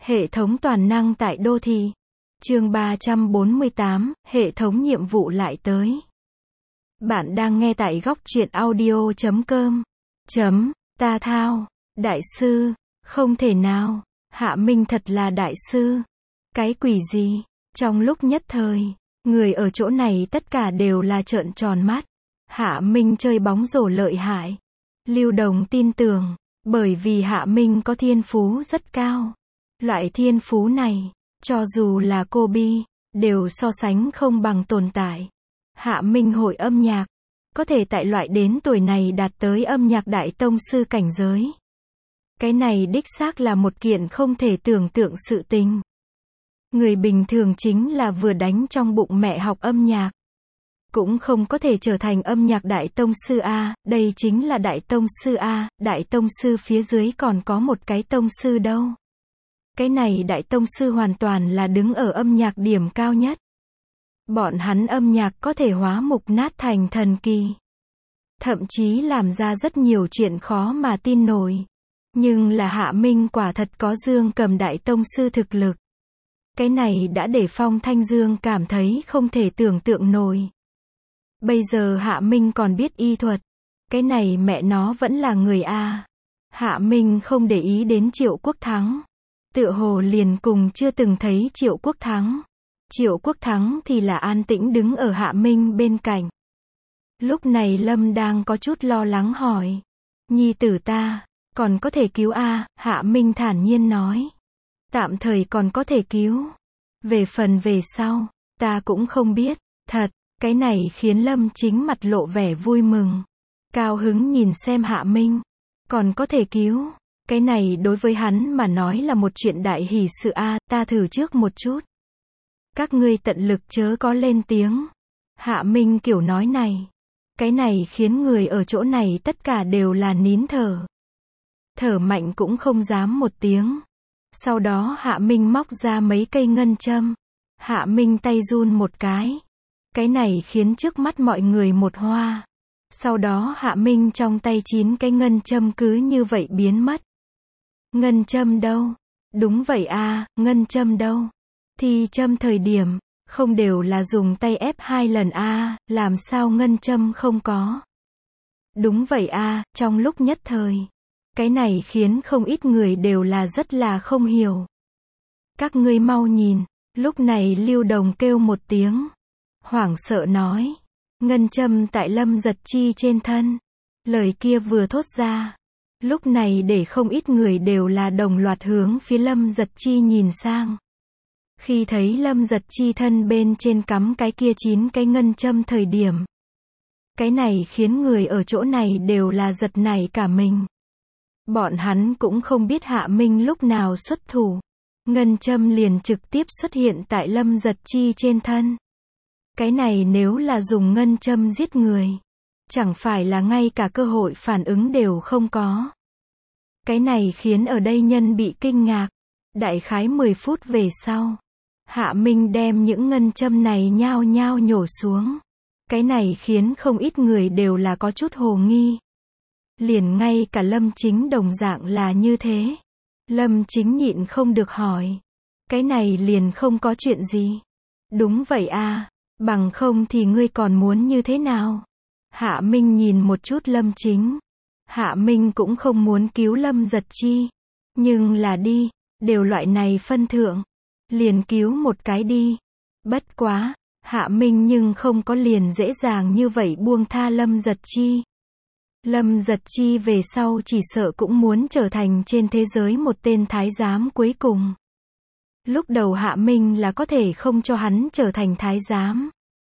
Hệ thống toàn năng tại đô thị. Chương 348, hệ thống nhiệm vụ lại tới. Bạn đang nghe tại góc truyện audio.com. Ta thao, đại sư, không thể nào, Hạ Minh thật là đại sư. Cái quỷ gì? Trong lúc nhất thời, người ở chỗ này tất cả đều là trợn tròn mắt. Hạ Minh chơi bóng rổ lợi hại. Lưu Đồng tin tưởng, bởi vì Hạ Minh có thiên phú rất cao. Loại thiên phú này, cho dù là Kobe, đều so sánh không bằng tồn tại. Hạ Minh hội âm nhạc, có thể tại loại đến tuổi này đạt tới âm nhạc đại tông sư cảnh giới. Cái này đích xác là một kiện không thể tưởng tượng sự tình. Người bình thường chính là vừa đánh trong bụng mẹ học âm nhạc, cũng không có thể trở thành âm nhạc đại tông sư A, đây chính là đại tông sư A, đại tông sư phía dưới còn có một cái tông sư đâu. Cái này đại tông sư hoàn toàn là đứng ở âm nhạc điểm cao nhất. Bọn hắn âm nhạc có thể hóa mục nát thành thần kỳ. Thậm chí làm ra rất nhiều chuyện khó mà tin nổi. Nhưng là Hạ Minh quả thật có Dương Cầm đại tông sư thực lực. Cái này đã để Phong Thanh Dương cảm thấy không thể tưởng tượng nổi. Bây giờ Hạ Minh còn biết y thuật. Cái này mẹ nó vẫn là người A. Hạ Minh không để ý đến Triệu Quốc Thắng. Tựa hồ liền cùng chưa từng thấy Triệu Quốc Thắng. Triệu Quốc Thắng thì là an tĩnh đứng ở Hạ Minh bên cạnh. Lúc này Lâm đang có chút lo lắng hỏi. Nhi tử ta, còn có thể cứu A, Hạ Minh thản nhiên nói. Tạm thời còn có thể cứu. Về phần về sau, ta cũng không biết, thật, cái này khiến Lâm chính mặt lộ vẻ vui mừng. Cao hứng nhìn xem Hạ Minh, còn có thể cứu. Cái này đối với hắn mà nói là một chuyện đại hỷ sự A, ta thử trước một chút. Các ngươi tận lực chớ có lên tiếng. Hạ Minh kiểu nói này. Cái này khiến người ở chỗ này tất cả đều là nín thở. Thở mạnh cũng không dám một tiếng. Sau đó Hạ Minh móc ra mấy cây ngân châm. Hạ Minh tay run một cái. Cái này khiến trước mắt mọi người một hoa. Sau đó Hạ Minh trong tay 9 cái ngân châm cứ như vậy biến mất. Ngân châm đâu? Đúng vậy a, ngân châm đâu? Thì châm thời điểm, không đều là dùng tay ép 2 lần a, làm sao ngân châm không có? Đúng vậy a, trong lúc nhất thời. Cái này khiến không ít người đều là rất là không hiểu. Các ngươi mau nhìn, lúc này Lưu Đồng kêu một tiếng. Hoảng sợ nói. Ngân châm tại Lâm Giật Chi trên thân. Lời kia vừa thốt ra. Lúc này để không ít người đều là đồng loạt hướng phía Lâm Giật Chi nhìn sang. Khi thấy Lâm Giật Chi thân bên trên cắm cái kia 9 cái ngân châm thời điểm. Cái này khiến người ở chỗ này đều là giật nảy cả mình. Bọn hắn cũng không biết Hạ Minh lúc nào xuất thủ. Ngân châm liền trực tiếp xuất hiện tại Lâm Giật Chi trên thân. Cái này nếu là dùng ngân châm giết người, chẳng phải là ngay cả cơ hội phản ứng đều không có. Cái này khiến ở đây nhân bị kinh ngạc. Đại khái 10 phút về sau, Hạ Minh đem những ngân châm này nhao nhao nhổ xuống. Cái này khiến không ít người đều là có chút hồ nghi. Liền ngay cả Lâm Chính đồng dạng là như thế. Lâm Chính nhịn không được hỏi. Cái này liền không có chuyện gì. Đúng vậy a, bằng không thì ngươi còn muốn như thế nào? Hạ Minh nhìn một chút Lâm Chính. Hạ Minh cũng không muốn cứu Lâm Giật Chi. Nhưng là đi, đều loại này phân thượng. Liền cứu một cái đi. Bất quá, Hạ Minh nhưng không có liền dễ dàng như vậy buông tha Lâm Giật Chi. Lâm Giật Chi về sau chỉ sợ cũng muốn trở thành trên thế giới một tên thái giám cuối cùng. Lúc đầu Hạ Minh là có thể không cho hắn trở thành thái giám.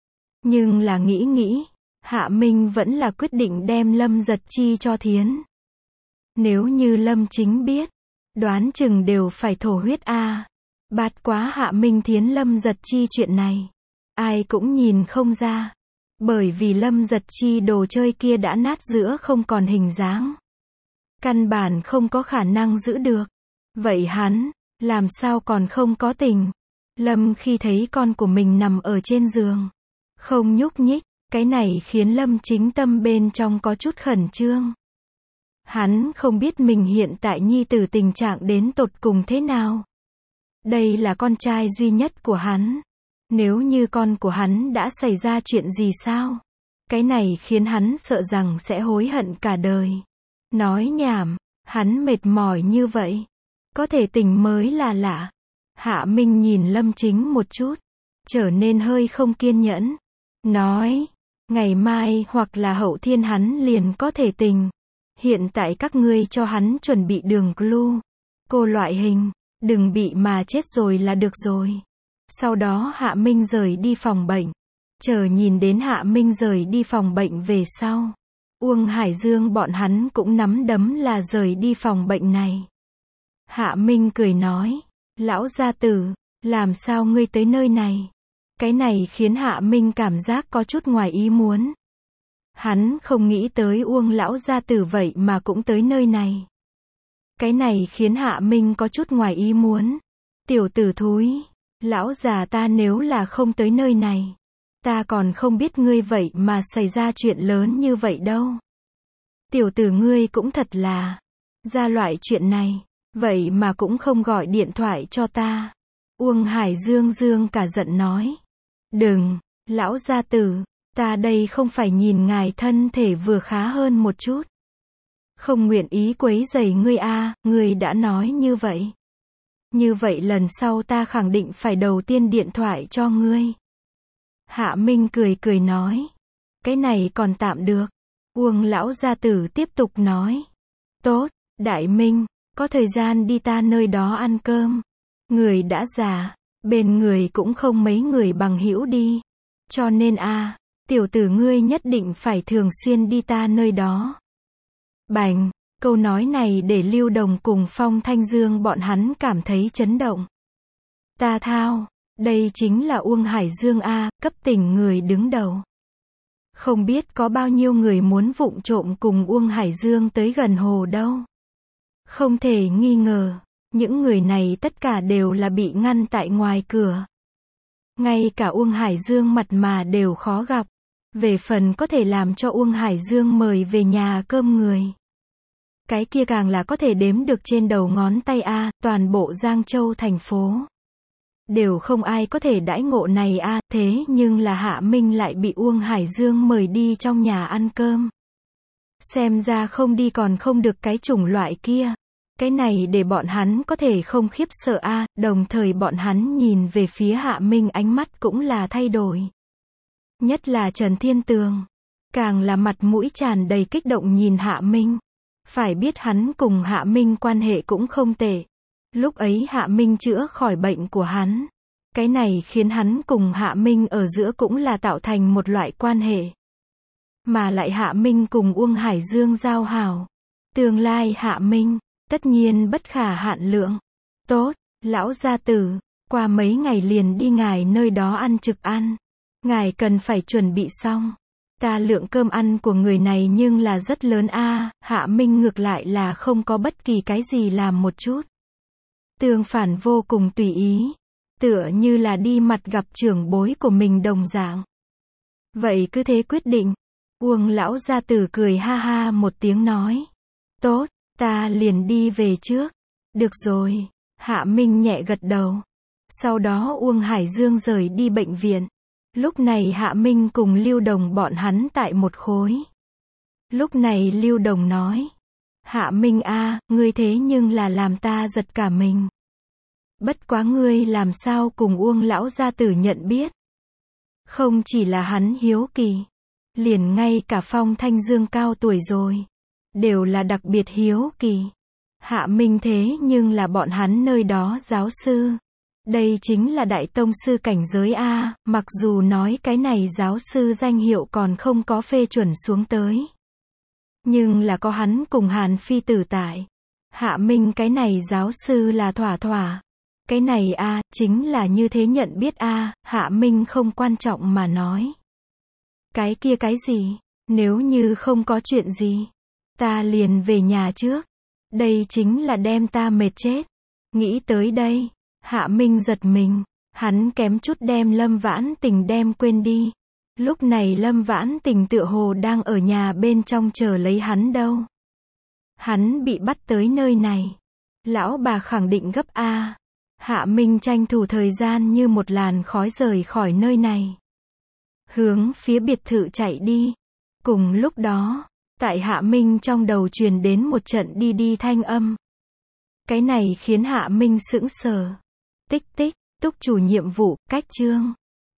Nhưng là nghĩ, Hạ Minh vẫn là quyết định đem Lâm Giật Chi cho Thiến. Nếu như Lâm Chính biết, đoán chừng đều phải thổ huyết a. Bát quá Hạ Minh Thiến Lâm Giật Chi chuyện này. Ai cũng nhìn không ra. Bởi vì Lâm Giật Chi đồ chơi kia đã nát giữa không còn hình dáng. Căn bản không có khả năng giữ được. Vậy hắn, làm sao còn không có tình? Lâm khi thấy con của mình nằm ở trên giường, không nhúc nhích, cái này khiến Lâm Chính tâm bên trong có chút khẩn trương. Hắn không biết mình hiện tại nhi tử tình trạng đến tột cùng thế nào. Đây là con trai duy nhất của hắn. Nếu như con của hắn đã xảy ra chuyện gì sao? Cái này khiến hắn sợ rằng sẽ hối hận cả đời. Nói nhảm, hắn mệt mỏi như vậy. Có thể tỉnh mới là lạ. Hạ Minh nhìn Lâm Chính một chút, trở nên hơi không kiên nhẫn. Nói, ngày mai hoặc là hậu thiên hắn liền có thể tỉnh. Hiện tại các ngươi cho hắn chuẩn bị đường glu, cô loại hình, đừng bị mà chết rồi là được rồi. Sau đó Hạ Minh rời đi phòng bệnh. Chờ nhìn đến Hạ Minh rời đi phòng bệnh về sau, Uông Hải Dương bọn hắn cũng nắm đấm là rời đi phòng bệnh này. Hạ Minh cười nói, lão gia tử, làm sao ngươi tới nơi này? Cái này khiến Hạ Minh cảm giác có chút ngoài ý muốn. Hắn không nghĩ tới Uông lão gia tử vậy mà cũng tới nơi này. Cái này khiến Hạ Minh có chút ngoài ý muốn. Tiểu tử thúi, lão già ta nếu là không tới nơi này, ta còn không biết ngươi vậy mà xảy ra chuyện lớn như vậy đâu. Tiểu tử ngươi cũng thật là, ra loại chuyện này, vậy mà cũng không gọi điện thoại cho ta. Uông Hải Dương dương cả giận nói. Đừng, lão gia tử, ta đây không phải nhìn ngài thân thể vừa khá hơn một chút. Không nguyện ý quấy rầy ngươi a, ngươi đã nói như vậy. Như vậy lần sau ta khẳng định phải đầu tiên điện thoại cho ngươi. Hạ Minh cười cười nói. Cái này còn tạm được. Uông lão gia tử tiếp tục nói. Tốt, Đại Minh, có thời gian đi ta nơi đó ăn cơm. Người đã già, bên người cũng không mấy người bằng hữu đi. Cho nên tiểu tử ngươi nhất định phải thường xuyên đi ta nơi đó. Bành, câu nói này để Lưu Đồng cùng Phong Thanh Dương bọn hắn cảm thấy chấn động. Ta thao, đây chính là Uông Hải Dương cấp tỉnh người đứng đầu. Không biết có bao nhiêu người muốn vụng trộm cùng Uông Hải Dương tới gần hồ đâu. Không thể nghi ngờ, những người này tất cả đều là bị ngăn tại ngoài cửa. Ngay cả Uông Hải Dương mặt mà đều khó gặp. Về phần có thể làm cho Uông Hải Dương mời về nhà cơm người. Cái kia càng là có thể đếm được trên đầu ngón tay toàn bộ Giang Châu thành phố. Đều không ai có thể đãi ngộ này thế nhưng là Hạ Minh lại bị Uông Hải Dương mời đi trong nhà ăn cơm. Xem ra không đi còn không được cái chủng loại kia. Cái này để bọn hắn có thể không khiếp sợ đồng thời bọn hắn nhìn về phía Hạ Minh ánh mắt cũng là thay đổi. Nhất là Trần Thiên Tường, càng là mặt mũi tràn đầy kích động nhìn Hạ Minh. Phải biết hắn cùng Hạ Minh quan hệ cũng không tệ. Lúc ấy Hạ Minh chữa khỏi bệnh của hắn. Cái này khiến hắn cùng Hạ Minh ở giữa cũng là tạo thành một loại quan hệ. Mà lại Hạ Minh cùng Uông Hải Dương giao hảo. Tương lai Hạ Minh, tất nhiên bất khả hạn lượng. Tốt, lão gia tử, qua mấy ngày liền đi ngài nơi đó ăn trực ăn. Ngài cần phải chuẩn bị xong. Ta lượng cơm ăn của người này nhưng là rất lớn Hạ Minh ngược lại là không có bất kỳ cái gì làm một chút. Tương phản vô cùng tùy ý. Tựa như là đi mặt gặp trưởng bối của mình đồng dạng. Vậy cứ thế quyết định. Uông lão gia tử cười ha ha một tiếng nói. Tốt, ta liền đi về trước. Được rồi. Hạ Minh nhẹ gật đầu. Sau đó Uông Hải Dương rời đi bệnh viện. Lúc này Hạ Minh cùng Lưu Đồng bọn hắn tại một khối. Lúc này Lưu Đồng nói. Hạ Minh ngươi thế nhưng là làm ta giật cả mình. Bất quá ngươi làm sao cùng Uông lão gia tử nhận biết. Không chỉ là hắn hiếu kỳ. Liền ngay cả Phong Thanh Dương cao tuổi rồi. Đều là đặc biệt hiếu kỳ. Hạ Minh thế nhưng là bọn hắn nơi đó giáo sư. Đây chính là đại tông sư cảnh giới mặc dù nói cái này giáo sư danh hiệu còn không có phê chuẩn xuống tới. Nhưng là có hắn cùng Hàn Phi Tử tại. Hạ Minh cái này giáo sư là thỏa thỏa. Cái này chính là như thế nhận biết Hạ Minh không quan trọng mà nói. Cái kia cái gì, nếu như không có chuyện gì, ta liền về nhà trước. Đây chính là đem ta mệt chết. Nghĩ tới đây. Hạ Minh giật mình, hắn kém chút đem Lâm Vãn Tình đem quên đi. Lúc này Lâm Vãn Tình tựa hồ đang ở nhà bên trong chờ lấy hắn đâu. Hắn bị bắt tới nơi này. Lão bà khẳng định gấp Hạ Minh tranh thủ thời gian như một làn khói rời khỏi nơi này. Hướng phía biệt thự chạy đi. Cùng lúc đó, tại Hạ Minh trong đầu truyền đến một trận đi đi thanh âm. Cái này khiến Hạ Minh sững sờ. Tích tích, Túc chủ nhiệm vụ, cách chương.